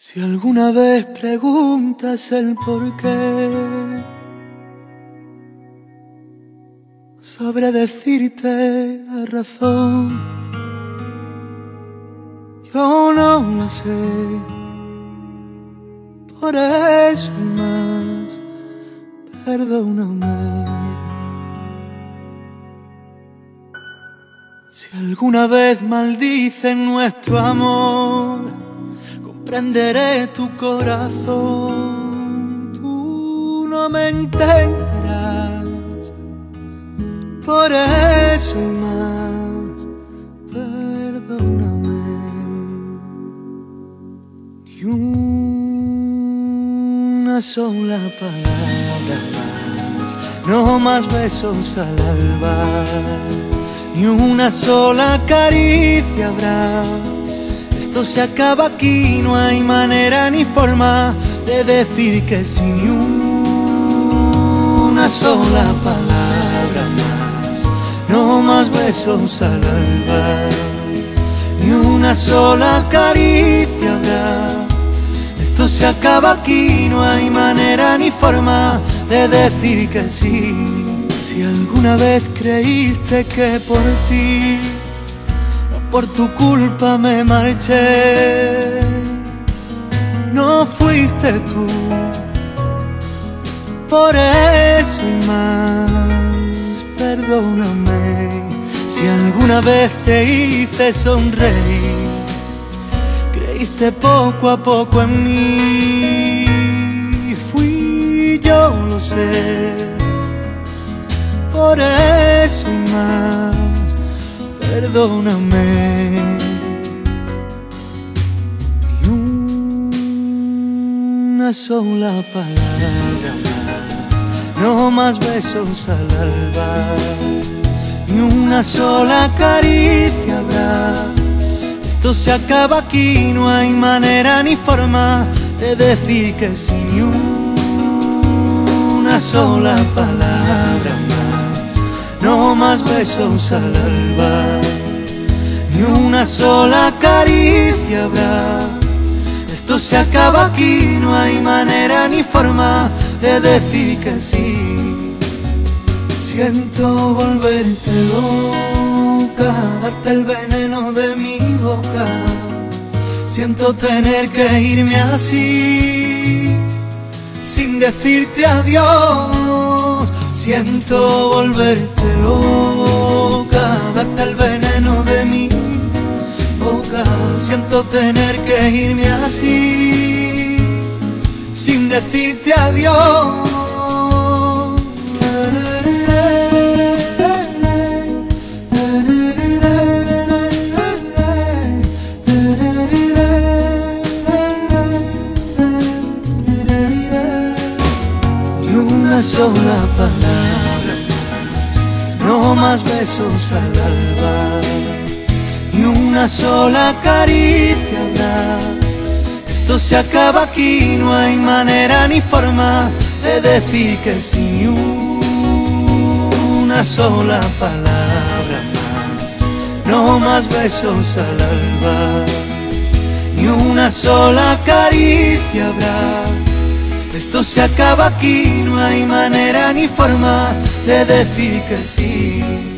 Si alguna vez preguntas el por qué, sabré decirte la razón. Yo no la sé, por eso y más, perdóname. Si alguna vez maldicen nuestro amor, comprenderé tu corazón. Tú no me entenderás, por eso y más, perdóname. Y una sola palabra más, no más besos al alba, ni una sola caricia habrá. Esto se acaba aquí, no hay manera ni forma de decir que sí. Ni una sola palabra más, no más besos al alba, ni una sola caricia habrá. Esto se acaba aquí, no hay manera ni forma de decir que sí. Si alguna vez creíste que por ti, por tu culpa me marché, no fuiste tú, por eso y más, perdóname. Si alguna vez te hice sonreír, creíste poco a poco en mí, fui yo, lo sé, por eso y más, perdóname. Y una sola palabra más, no más besos al alba, ni una sola caricia habrá. Esto se acaba aquí, no hay manera ni forma de decir que sí. Ni una sola palabra más, no más besos al alba, ni una sola caricia habrá. Esto se acaba aquí, no hay manera ni forma de decir que sí. Siento volverte loca, darte el veneno de mi boca. Siento tener que irme así, sin decirte adiós. Siento volverte loca, darte el veneno de mi boca. Siento tener que irme así, sin decirte adiós. Y una sola palabra más, no más besos al alba, ni una sola caricia habrá. Esto se acaba aquí, no hay manera ni forma de decir que sí. Ni una sola palabra más, no más besos al alba, ni una sola caricia habrá. Esto se acaba aquí, no hay manera ni forma de decir que sí.